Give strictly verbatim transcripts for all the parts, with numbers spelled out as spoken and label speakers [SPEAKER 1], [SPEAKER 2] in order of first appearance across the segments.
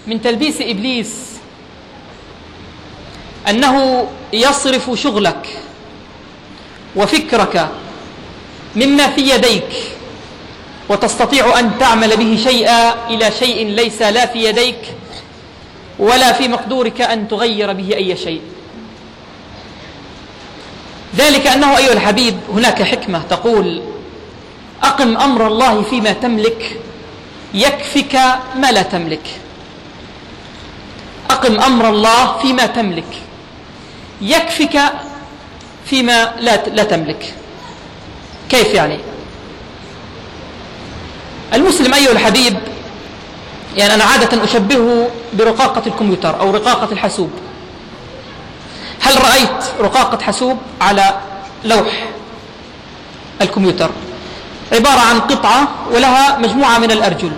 [SPEAKER 1] من تلبيس إبليس أنه يصرف شغلك وفكرك مما في يديك وتستطيع أن تعمل به شيئا إلى شيء ليس لا في يديك ولا في مقدورك أن تغير به أي شيء. ذلك أنه أيها الحبيب هناك حكمة تقول: أقم أمر الله فيما تملك يكفك ما لا تملك. أقم أمر الله فيما تملك يكفك فيما لا لا تملك. كيف يعني؟ المسلم أيها الحبيب، يعني أنا عادة أشبهه برقاقة الكمبيوتر أو رقاقة الحاسوب. هل رأيت رقاقة حاسوب على لوح الكمبيوتر؟ عبارة عن قطعة ولها مجموعة من الأرجل.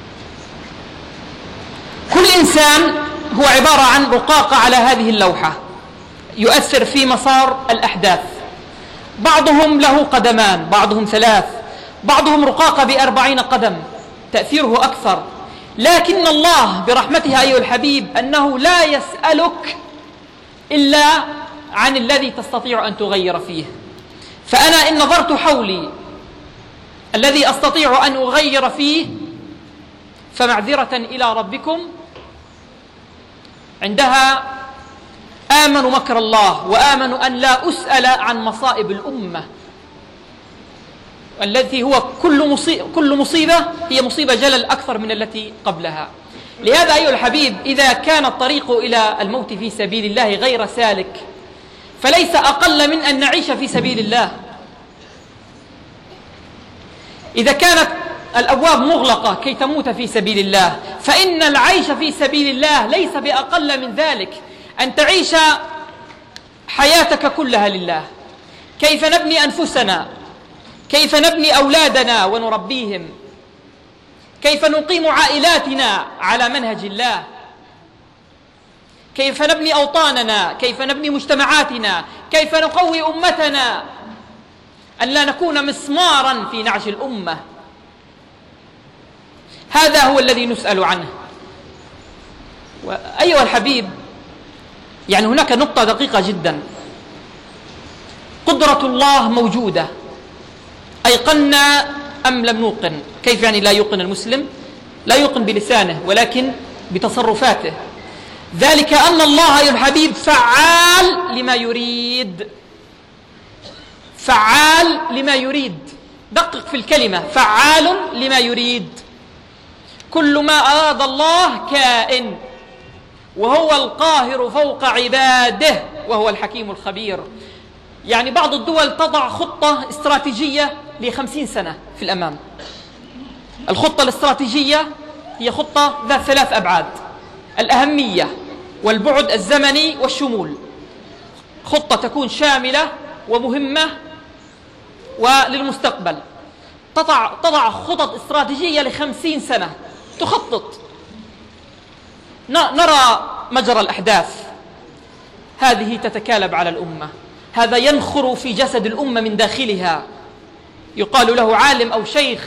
[SPEAKER 1] كل إنسان هو عبارة عن رقاقة على هذه اللوحة يؤثر في مسار الأحداث. بعضهم له قدمان، بعضهم ثلاث، بعضهم رقاقة بأربعين قدم، تأثيره أكثر. لكن الله برحمته أيها الحبيب أنه لا يسألك إلا عن الذي تستطيع أن تغير فيه. فأنا إن نظرت حولي الذي أستطيع أن أغير فيه فمعذرة إلى ربكم، عندها آمنوا مكر الله وآمنوا أن لا أسأل عن مصائب الأمة، التي هو كل مصيبة, كل مصيبة هي مصيبة جلل أكثر من التي قبلها. لهذا أيها الحبيب، إذا كان الطريق إلى الموت في سبيل الله غير سالك فليس أقل من أن نعيش في سبيل الله. إذا كانت الأبواب مغلقة كي تموت في سبيل الله فإن العيش في سبيل الله ليس بأقل من ذلك، أن تعيش حياتك كلها لله. كيف نبني أنفسنا، كيف نبني أولادنا ونربيهم، كيف نقيم عائلاتنا على منهج الله، كيف نبني أوطاننا، كيف نبني مجتمعاتنا، كيف نقوي أمتنا، أن لا نكون مسمارا في نعش الأمة. هذا هو الذي نسأل عنه. أيها الحبيب، يعني هناك نقطة دقيقة جدا. قدرة الله موجودة، أيقنا أم لم نوقن؟ كيف يعني لا يوقن المسلم؟ لا يوقن بلسانه ولكن بتصرفاته. ذلك أن الله أيها الحبيب فعال لما يريد. فعال لما يريد، دقق في الكلمة، فعال لما يريد. كل ما أراد الله كائن، وهو القاهر فوق عباده وهو الحكيم الخبير. يعني بعض الدول تضع خطة استراتيجية لخمسين سنة في الأمام. الخطة الاستراتيجية هي خطة ذات ثلاث أبعاد: الأهمية والبعد الزمني والشمول. خطة تكون شاملة ومهمة وللمستقبل. تضع, تضع خطط استراتيجية لخمسين سنة، تخطط. نرى مجرى الأحداث، هذه تتكالب على الأمة، هذا ينخر في جسد الأمة من داخلها، يقال له عالم أو شيخ،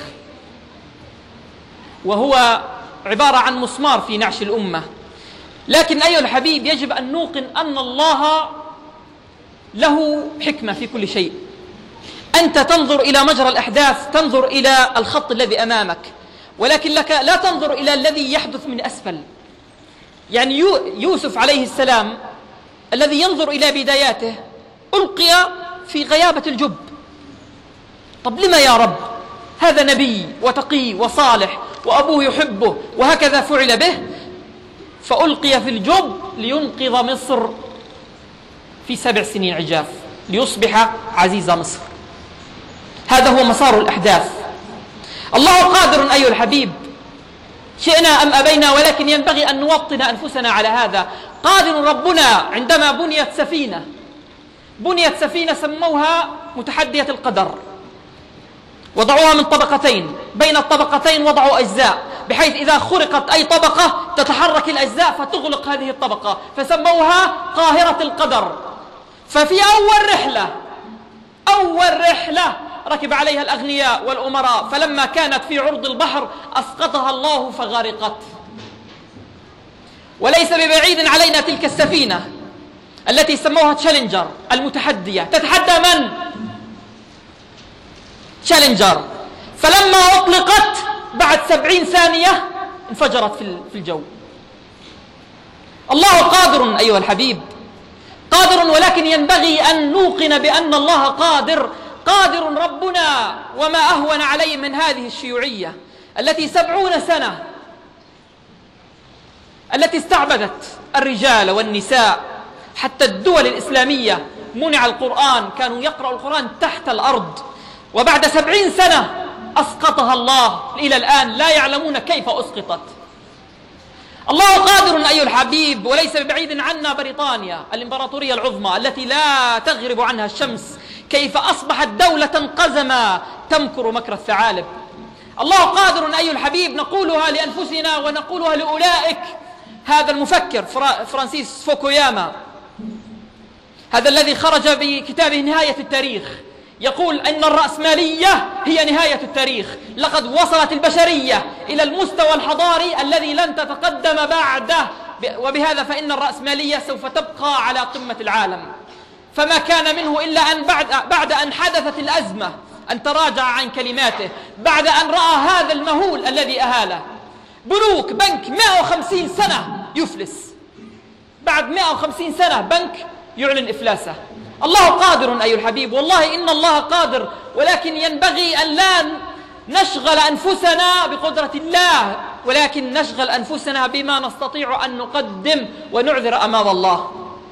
[SPEAKER 1] وهو عبارة عن مسمار في نعش الأمة. لكن أيها الحبيب، يجب أن نوقن أن الله له حكمة في كل شيء. أنت تنظر إلى مجرى الأحداث، تنظر إلى الخط الذي أمامك، ولكن لك لا تنظر إلى الذي يحدث من أسفل. يعني يوسف عليه السلام الذي ينظر إلى بداياته ألقي في غيابة الجب. طب لما يا رب؟ هذا نبي وتقي وصالح وأبوه يحبه وهكذا فعل به، فألقي في الجب لينقذ مصر في سبع سنين عجاف، ليصبح عزيز مصر. هذا هو مسار الأحداث. الله قادر أيها الحبيب، شئنا أم أبينا، ولكن ينبغي أن نوطن أنفسنا على هذا. قادر ربنا. عندما بنيت سفينة بنيت سفينة سموها متحدية القدر، وضعوها من طبقتين، بين الطبقتين وضعوا أجزاء بحيث إذا خرقت أي طبقة تتحرك الأجزاء فتغلق هذه الطبقة، فسموها قاهرة القدر. ففي أول رحلة أول رحلة ركب عليها الأغنياء والأمراء، فلما كانت في عرض البحر أسقطها الله فغرقت. وليس ببعيد علينا تلك السفينة التي سموها تشالنجر المتحدية. تتحدى من؟ تشالنجر. فلما أطلقت بعد سبعين ثانية انفجرت في الجو. الله قادر أيها الحبيب، قادر، ولكن ينبغي أن نوقن بأن الله قادر. قادر ربنا، وما أهون عليه من هذه الشيوعية التي سبعون سنة التي استعبدت الرجال والنساء. حتى الدول الإسلامية منع القرآن، كانوا يقرأوا القرآن تحت الأرض، وبعد سبعين سنة أسقطها الله. إلى الآن لا يعلمون كيف أسقطت. الله قادر أيها الحبيب، وليس ببعيد عنا بريطانيا الإمبراطورية العظمى التي لا تغرب عنها الشمس، كيف أصبحت دولة قزمة تمكر مكر الثعالب. الله قادر أيها الحبيب، نقولها لأنفسنا ونقولها لأولئك. هذا المفكر فرانسيس فوكوياما، هذا الذي خرج بكتابه نهاية التاريخ، يقول أن الرأسمالية هي نهاية التاريخ. لقد وصلت البشرية إلى المستوى الحضاري الذي لن تتقدم بعده، وبهذا فإن الرأسمالية سوف تبقى على قمة العالم. فما كان منه إلا أن بعد, بعد أن حدثت الأزمة أن تراجع عن كلماته، بعد أن رأى هذا المهول الذي أهاله. بنوك بنك مئة وخمسين سنة يفلس، بعد مئة وخمسين سنة بنك يعلن إفلاسه. الله قادر أيها الحبيب، والله إن الله قادر، ولكن ينبغي أن لا نشغل أنفسنا بقدرة الله، ولكن نشغل أنفسنا بما نستطيع أن نقدم ونعذر أمام الله.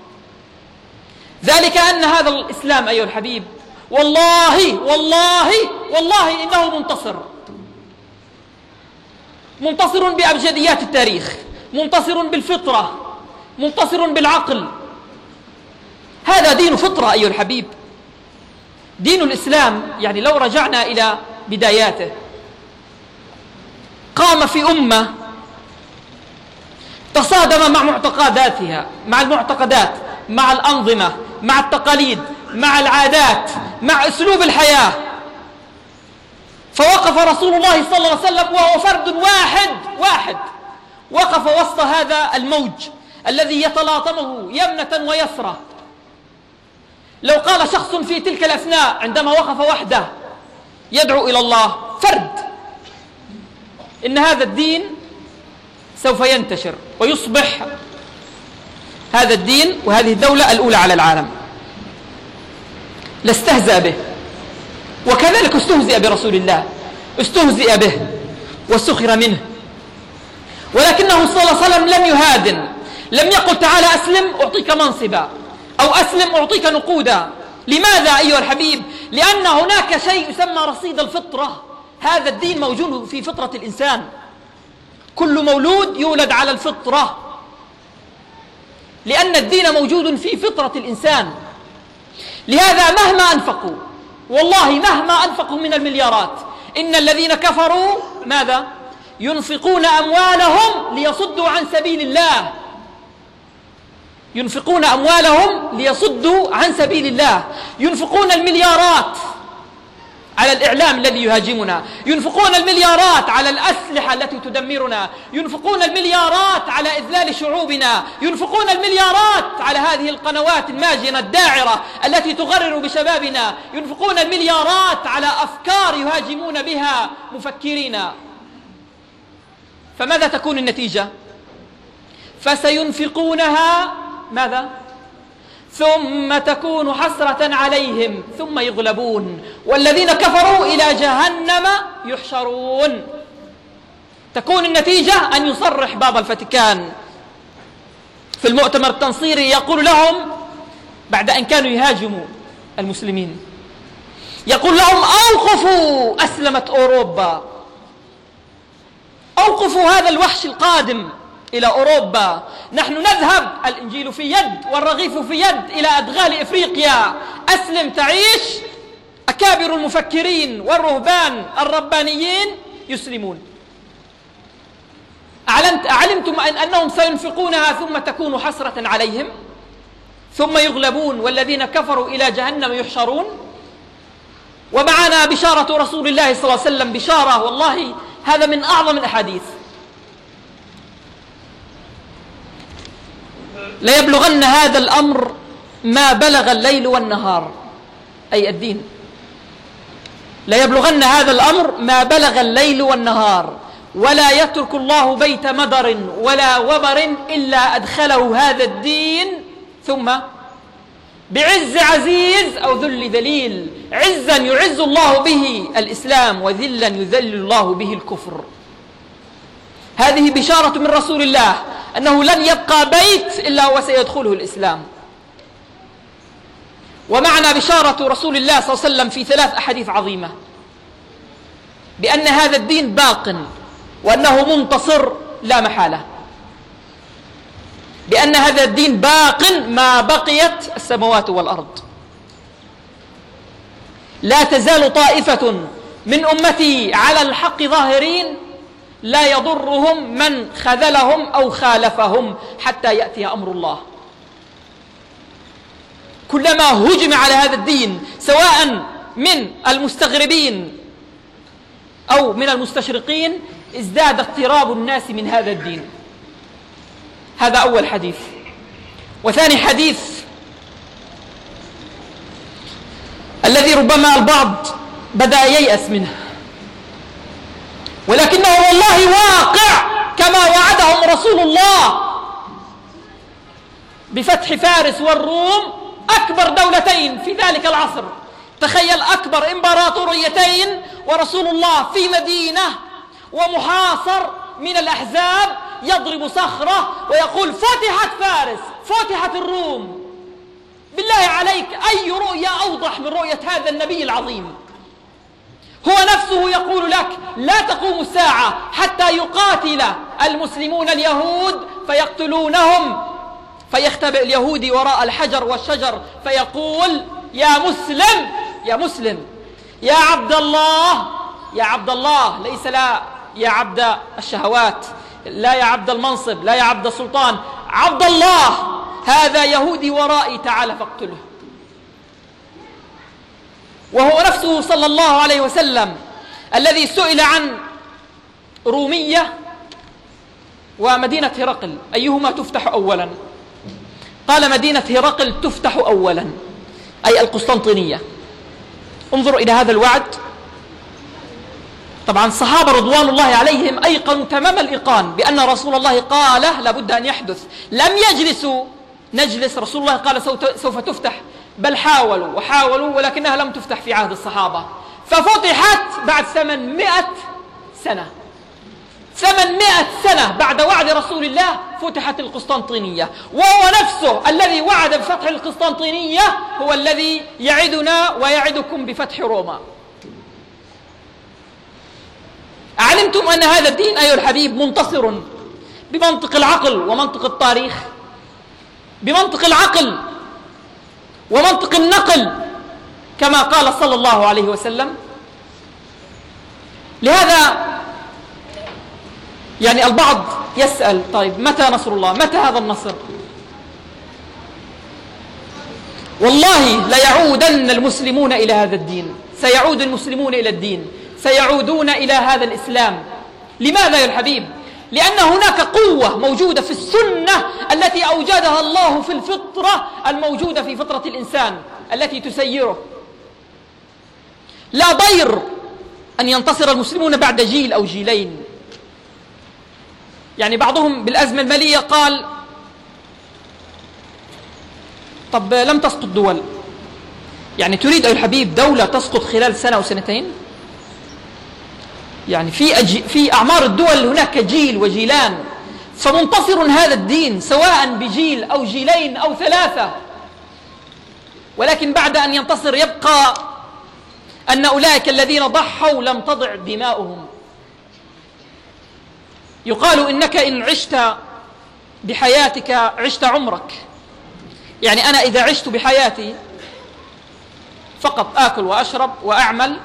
[SPEAKER 1] ذلك أن هذا الإسلام أيها الحبيب والله والله والله إنه منتصر، منتصر بأبجديات التاريخ، منتصر بالفطرة، منتصر بالعقل. هذا دين فطرة أيها الحبيب. دين الإسلام يعني لو رجعنا إلى بداياته، قام في أمة تصادم مع معتقداتها، مع المعتقدات، مع الأنظمة، مع التقاليد، مع العادات، مع أسلوب الحياة. فوقف رسول الله صلى الله عليه وسلم وهو فرد واحد واحد وقف وسط هذا الموج الذي يتلاطمه يمنة ويسرى. لو قال شخص في تلك الأثناء عندما وقف وحده يدعو إلى الله فرد، إن هذا الدين سوف ينتشر ويصبح هذا الدين وهذه الدولة الأولى على العالم، لاستهزأ به. وكذلك استهزئ برسول الله، استهزئ به واستخر منه، ولكنه صلى الله عليه وسلم لم يهادن، لم يقل تعالى أسلم أعطيك منصبا أو أسلم أعطيك نقودا. لماذا أيها الحبيب؟ لأن هناك شيء يسمى رصيد الفطرة. هذا الدين موجود في فطرة الإنسان، كل مولود يولد على الفطرة، لأن الدين موجود في فطرة الإنسان. لهذا مهما أنفقوا، والله مهما أنفقوا من المليارات، إن الذين كفروا ماذا؟ ينفقون أموالهم ليصدوا عن سبيل الله، ينفقون أموالهم ليصدوا عن سبيل الله، ينفقون المليارات على الإعلام الذي يهاجمنا، ينفقون المليارات على الأسلحة التي تدمرنا، ينفقون المليارات على إذلال شعوبنا، ينفقون المليارات على هذه القنوات الماجنة الداعرة التي تغرر بشبابنا، ينفقون المليارات على أفكار يهاجمون بها مفكرين. فماذا تكون النتيجة؟ فسينفقونها ماذا؟ ثم تكون حسرة عليهم ثم يغلبون والذين كفروا إلى جهنم يحشرون. تكون النتيجة أن يصرح بابا الفاتيكان في المؤتمر التنصيري، يقول لهم بعد أن كانوا يهاجموا المسلمين، يقول لهم أوقفوا أسلمة أوروبا، أوقفوا هذا الوحش القادم إلى أوروبا. نحن نذهب، الإنجيل في يد والرغيف في يد، إلى أدغال إفريقيا. أسلم تعيش. أكابر المفكرين والرهبان الربانيين يسلمون. أعلمتم أنهم سينفقونها ثم تكون حسرة عليهم ثم يغلبون والذين كفروا إلى جهنم يحشرون. ومعنا بشارة رسول الله صلى الله عليه وسلم، بشارة والله هذا من أعظم الأحاديث. ليبلغن هذا الأمر ما بلغ الليل والنهار، أي الدين، ليبلغن هذا الأمر ما بلغ الليل والنهار، ولا يترك الله بيت مدر ولا وبر إلا أدخله هذا الدين، ثم بعز عزيز أو ذل ذليل، عزا يعز الله به الإسلام، وذلا يذل الله به الكفر. هذه بشارة من رسول الله أنه لن يبقى بيت إلا وسيدخله الإسلام. ومعنى بشارة رسول الله صلى الله عليه وسلم في ثلاث أحاديث عظيمة بأن هذا الدين باق وأنه منتصر لا محالة، بأن هذا الدين باق ما بقيت السماوات والأرض. لا تزال طائفة من أمتي على الحق ظاهرين لا يضرهم من خذلهم أو خالفهم حتى يأتي أمر الله. كلما هجم على هذا الدين سواء من المستغربين أو من المستشرقين ازداد اقتراب الناس من هذا الدين. هذا أول حديث. وثاني حديث الذي ربما البعض بدأ ييأس منه، ولكنه والله واقع كما وعدهم رسول الله بفتح فارس والروم، أكبر دولتين في ذلك العصر. تخيل أكبر إمبراطوريتين ورسول الله في مدينة ومحاصر من الأحزاب، يضرب صخرة ويقول فتحت فارس، فتحت الروم. بالله عليك أي رؤية أوضح من رؤية هذا النبي العظيم؟ هو نفسه يقول لك لا تقوم الساعة حتى يقاتل المسلمون اليهود فيقتلونهم، فيختبئ اليهودي وراء الحجر والشجر فيقول يا مسلم يا مسلم يا عبد الله يا عبد الله، ليس لا يا عبد الشهوات، لا يا عبد المنصب، لا يا عبد السلطان، عبد الله، هذا يهودي ورائي تعال فاقتله. وهو نفسه صلى الله عليه وسلم الذي سئل عن رومية ومدينة هرقل أيهما تفتح أولا، قال مدينة هرقل تفتح أولا، أي القسطنطينية. انظروا إلى هذا الوعد. طبعا الصحابة رضوان الله عليهم أيقنوا تمام الإيقان بأن رسول الله قال لابد أن يحدث. لم يجلسوا نجلس رسول الله قال سوف تفتح، بل حاولوا وحاولوا ولكنها لم تفتح في عهد الصحابة، ففتحت بعد ثمانمائة سنة. ثمانمائة سنة بعد وعد رسول الله فتحت القسطنطينية، وهو نفسه الذي وعد بفتح القسطنطينية هو الذي يعدنا ويعدكم بفتح روما. علمتم أن هذا الدين أيها الحبيب منتصر بمنطق العقل ومنطق التاريخ، بمنطق العقل ومنطق النقل كما قال صلى الله عليه وسلم. لهذا يعني البعض يسأل طيب متى نصر الله؟ متى هذا النصر؟ والله ليعودن المسلمون إلى هذا الدين، سيعود المسلمون إلى الدين، سيعودون إلى هذا الإسلام. لماذا يا الحبيب؟ لأن هناك قوة موجودة في السنة التي أوجدها الله في الفطرة الموجودة في فطرة الإنسان التي تسيره. لا ضير أن ينتصر المسلمون بعد جيل أو جيلين. يعني بعضهم بالأزمة المالية قال طب لم تسقط دول، يعني تريد أيها الحبيب دولة تسقط خلال سنة أو سنتين؟ يعني في أجي في أعمار الدول هناك جيل وجيلان، فمنتصر هذا الدين سواء بجيل أو جيلين أو ثلاثة. ولكن بعد أن ينتصر يبقى أن أولئك الذين ضحوا لم تضع دماؤهم. يقال إنك إن عشت بحياتك عشت عمرك، يعني أنا إذا عشت بحياتي فقط آكل وأشرب وأعمل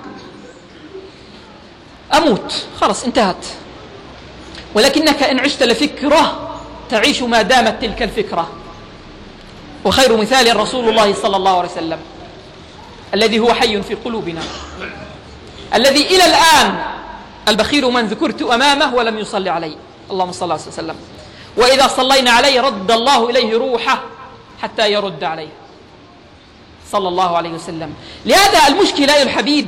[SPEAKER 1] أموت، خلاص انتهت. ولكنك إن عشت لفكرة تعيش ما دامت تلك الفكرة. وخير مثال رسول الله صلى الله عليه وسلم الذي هو حي في قلوبنا، الذي إلى الآن البخيل من ذكرت أمامه ولم يصلي علي، اللهم صل عليه وسلم. وإذا صلينا عليه رد الله إليه روحه حتى يرد عليه صلى الله عليه وسلم. لهذا المشكلة يا الحبيب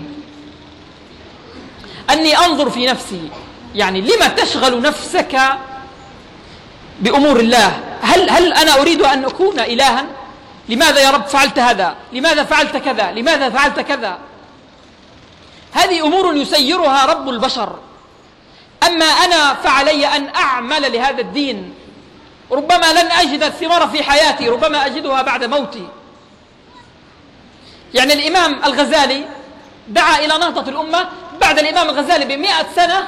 [SPEAKER 1] أني أنظر في نفسي، يعني لما تشغل نفسك بأمور الله؟ هل, هل أنا أريد أن أكون إلها؟ لماذا يا رب فعلت هذا؟ لماذا فعلت كذا؟ لماذا فعلت كذا؟ هذه أمور يسيرها رب البشر. أما أنا فعلي أن أعمل لهذا الدين. ربما لن أجد الثمار في حياتي، ربما أجدها بعد موتي. يعني الإمام الغزالي دعا إلى نهضة الأمة بعد الإمام الغزالي بمئة سنة،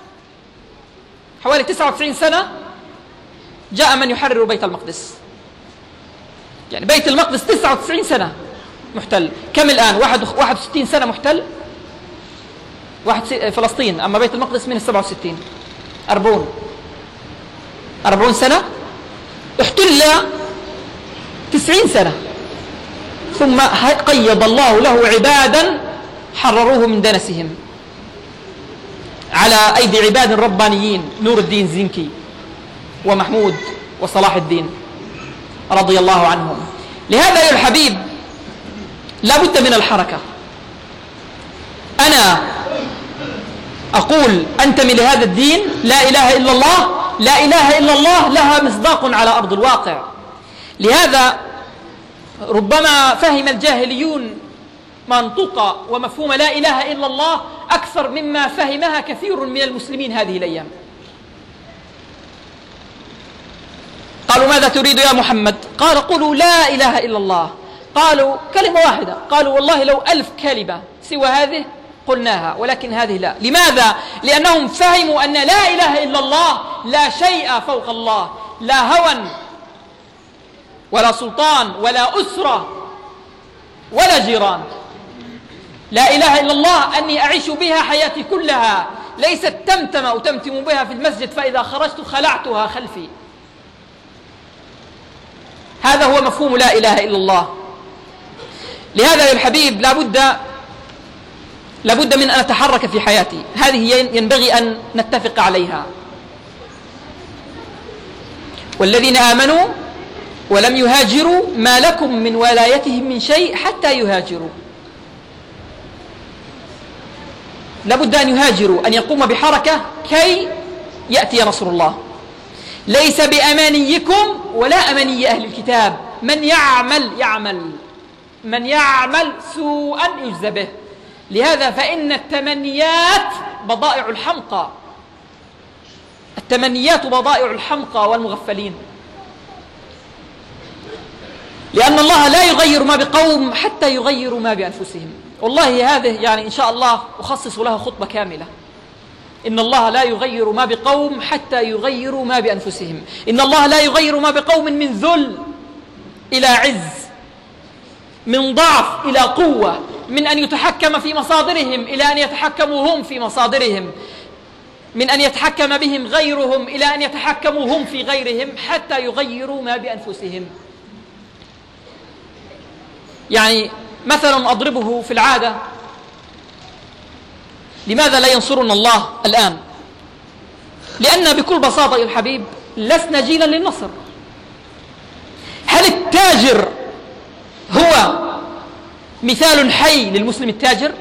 [SPEAKER 1] حوالي تسعة وتسعين سنة، جاء من يحرر بيت المقدس. يعني بيت المقدس تسعة وتسعين سنة محتل. كم الآن؟ واحد وستين سنة محتل واحد فلسطين، أما بيت المقدس من السبعة وستين، أربعون أربعون سنة احتل تسعين سنة، ثم قيض الله له عبادا حرروه من دنسهم على أيدي عباد ربانيين، نور الدين زنكي ومحمود وصلاح الدين رضي الله عنهم. لهذا يا الحبيب لا بد من الحركة. أنا أقول أنتمي لهذا الدين، لا إله إلا الله، لا إله إلا الله لها مصداق على أرض الواقع. لهذا ربما فهم الجاهليون منطق ومفهوم لا إله إلا الله أكثر مما فهمها كثير من المسلمين هذه الأيام. قالوا ماذا تريد يا محمد؟ قال قولوا لا إله إلا الله. قالوا كلمة واحدة، قالوا والله لو ألف كلمة سوى هذه قلناها، ولكن هذه لا. لماذا؟ لأنهم فهموا أن لا إله إلا الله لا شيء فوق الله، لا هوى ولا سلطان ولا أسرة ولا جيران. لا إله إلا الله أني أعيش بها حياتي كلها، ليست تمتم أو تمتم بها في المسجد فإذا خرجت خلعتها خلفي. هذا هو مفهوم لا إله إلا الله. لهذا يا الحبيب لابد لابد من أن أتحرك في حياتي، هذه ينبغي أن نتفق عليها. والذين آمنوا ولم يهاجروا ما لكم من ولايتهم من شيء حتى يهاجروا. لابد أن يهاجروا، أن يقوم بحركة كي يأتي نصر الله. ليس بأمانيكم ولا أماني أهل الكتاب، من يعمل يعمل من يعمل سوءا يجزى به. لهذا فإن التمنيات بضائع الحمقى، التمنيات بضائع الحمقى والمغفلين. لأن الله لا يغير ما بقوم حتى يغيروا ما بأنفسهم. والله هذه يعني إن شاء الله أخصص لها خطبة كاملة. إن الله لا يغير ما بقوم حتى يغيروا ما بأنفسهم. إن الله لا يغير ما بقوم من ذل إلى عز، من ضعف إلى قوة، من أن يتحكم في مصادرهم إلى أن يتحكموا هم في مصادرهم، من أن يتحكم بهم غيرهم إلى أن يتحكموا هم في غيرهم، حتى يغيروا ما بأنفسهم. يعني مثلا أضربه في العادة، لماذا لا ينصرنا الله الآن؟ لأن بكل بساطة يا الحبيب لسنا جيلا للنصر. هل التاجر هو مثال حي للمسلم التاجر؟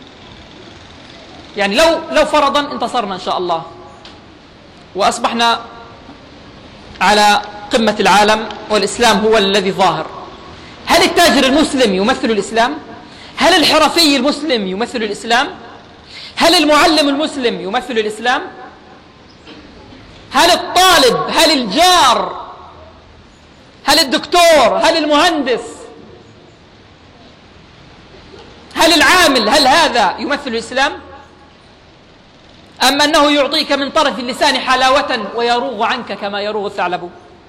[SPEAKER 1] يعني لو لو فرضا انتصرنا إن شاء الله وأصبحنا على قمة العالم والإسلام هو الذي ظاهر، هل التاجر المسلم يمثل الإسلام؟ هل الحرفي المسلم يمثل الإسلام؟ هل المعلم المسلم يمثل الإسلام؟ هل الطالب، هل الجار، هل الدكتور، هل المهندس، هل العامل، هل هذا يمثل الإسلام؟ أم أنه يعطيك من طرف اللسان حلاوة ويروغ عنك كما يروغ الثعلب؟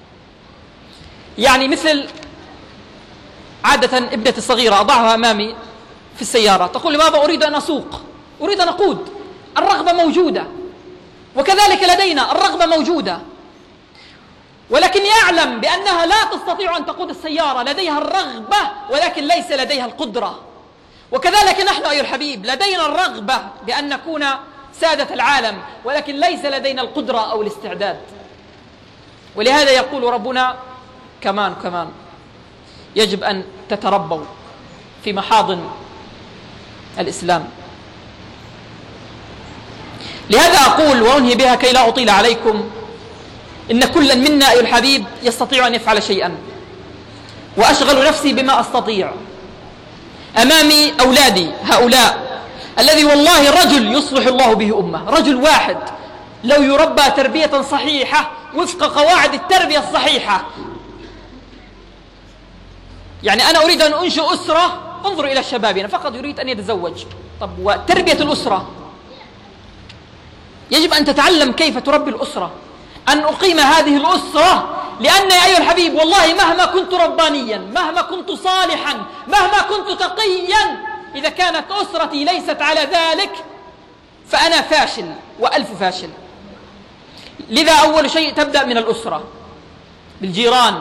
[SPEAKER 1] يعني مثل عادة ابنتي الصغيرة أضعها أمامي في السيارة، تقول لي بابا أريد أن أسوق، أريد أن أقود. الرغبة موجودة، وكذلك لدينا الرغبة موجودة، ولكن يعلم بأنها لا تستطيع أن تقود السيارة. لديها الرغبة ولكن ليس لديها القدرة. وكذلك نحن أيها الحبيب لدينا الرغبة بأن نكون سادة العالم، ولكن ليس لدينا القدرة أو الاستعداد. ولهذا يقول ربنا كمان كمان يجب أن تتربوا في محاضن الإسلام. لهذا أقول وأنهي بها كي لا أطيل عليكم، إن كلا منا أيها الحبيب يستطيع أن يفعل شيئا، وأشغل نفسي بما أستطيع. أمامي أولادي هؤلاء الذي والله رجل يصلح الله به أمة، رجل واحد لو يربى تربية صحيحة وفق قواعد التربية الصحيحة. يعني أنا أريد أن أنشئ أسرة، انظروا إلى شبابنا فقط يريد أن يتزوج. طب وتربية الأسرة يجب أن تتعلم كيف تربي الأسرة، أن أقيم هذه الأسرة، لأن يا أيها الحبيب والله مهما كنت ربانيا، مهما كنت صالحا، مهما كنت تقيا، إذا كانت أسرتي ليست على ذلك فأنا فاشل وألف فاشل. لذا أول شيء تبدأ من الأسرة، بالجيران،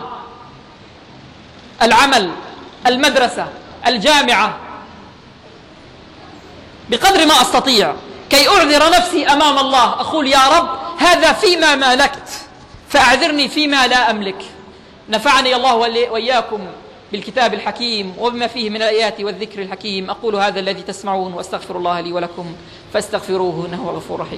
[SPEAKER 1] العمل، المدرسة، الجامعة، بقدر ما أستطيع كي أعذر نفسي أمام الله. أقول يا رب هذا فيما مالكت فأعذرني فيما لا أملك. نفعني الله وإياكم بالكتاب الحكيم وبما فيه من الآيات والذكر الحكيم. أقول هذا الذي تسمعون وأستغفر الله لي ولكم فاستغفروه إنه هو الغفور الرحيم.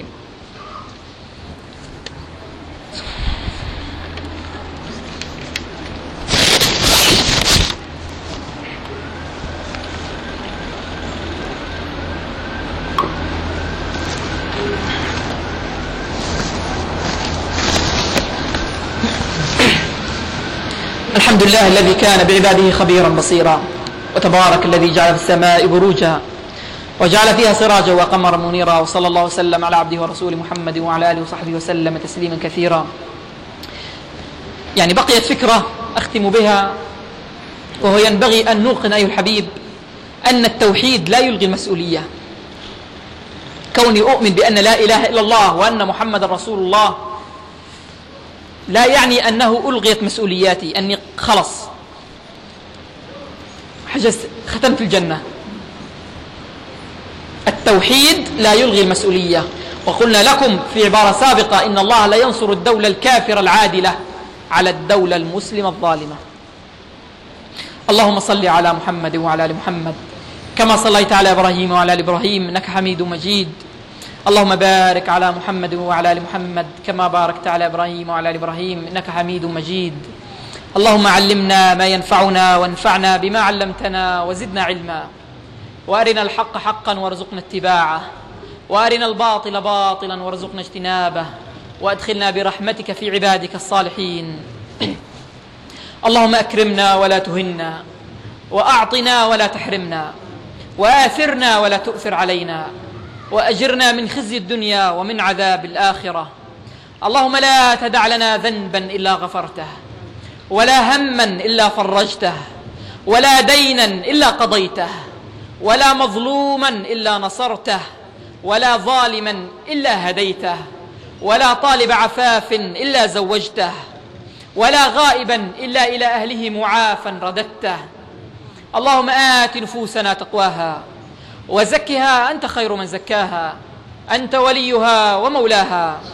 [SPEAKER 1] الحمد لله الذي كان بعباده خبيرا بصيرا، وتبارك الذي جعل في السماء بروجا وجعل فيها سراجا وقمرا منيرا، وصلى الله وسلم على عبده ورسوله محمد وعلى آله وصحبه وسلم تسليما كثيرا. يعني بقيت فكرة أختم بها، وهو ينبغي أن نوقن أيها الحبيب أن التوحيد لا يلغي المسؤولية. كوني أؤمن بأن لا إله إلا الله وأن محمد رسول الله لا يعني أنه ألغيت مسؤولياتي، أني خلص حجزت ختمت الجنة. التوحيد لا يلغي المسؤولية. وقلنا لكم في عبارة سابقة إن الله لا ينصر الدولة الكافرة العادلة على الدولة المسلمة الظالمة. اللهم صل على محمد وعلى آل محمد كما صليت على إبراهيم وعلى آل إبراهيم إنك حميد مجيد. اللهم بارك على محمد وعلى آل محمد كما باركت على إبراهيم وعلى آل إبراهيم إنك حميد مجيد. اللهم علمنا ما ينفعنا وانفعنا بما علمتنا وزدنا علما، وأرنا الحق حقا وارزقنا اتباعه، وأرنا الباطل باطلا وارزقنا اجتنابه، وأدخلنا برحمتك في عبادك الصالحين. اللهم أكرمنا ولا تهنا، وأعطنا ولا تحرمنا، وآثرنا ولا تؤثر علينا، وأجرنا من خزي الدنيا ومن عذاب الآخرة. اللهم لا تدع لنا ذنبا إلا غفرته، ولا هما إلا فرجته، ولا دينا إلا قضيته، ولا مظلوما إلا نصرته، ولا ظالما إلا هديته، ولا طالب عفاف إلا زوجته، ولا غائبا إلا إلى أهله معافا رددته. اللهم آت نفوسنا تقواها وزكها أنت خير من زكاها، أنت وليها ومولاها.